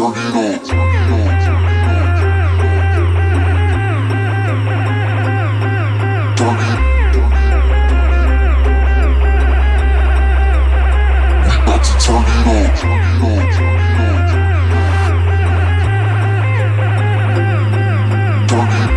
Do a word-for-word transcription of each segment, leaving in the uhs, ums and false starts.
turn it on. Turn it. We about to turn it on. Turn it on. Turn it.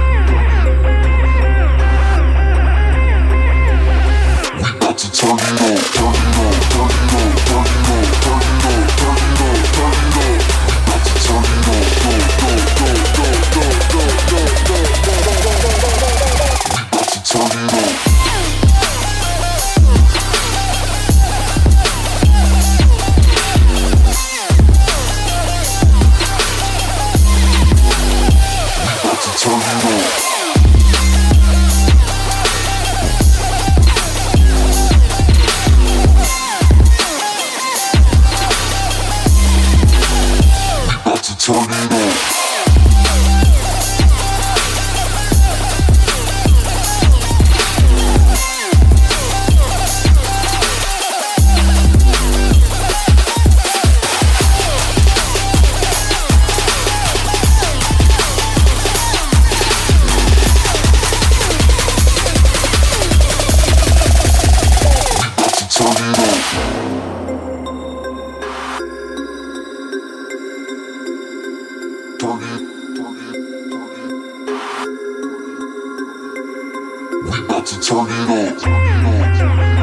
We about to turn it on. Turn it on. Turn it on. Turn it on. Turn it on. Turn it on. Turn it on. We about to turn it on. Go, go, go, go, go, go, go, go, go, go, go, go, go, go. We about to turn it on. Turn it on. We about to turn it on. Turn it, turn it, turn it. We about to turn it on. Turn it on.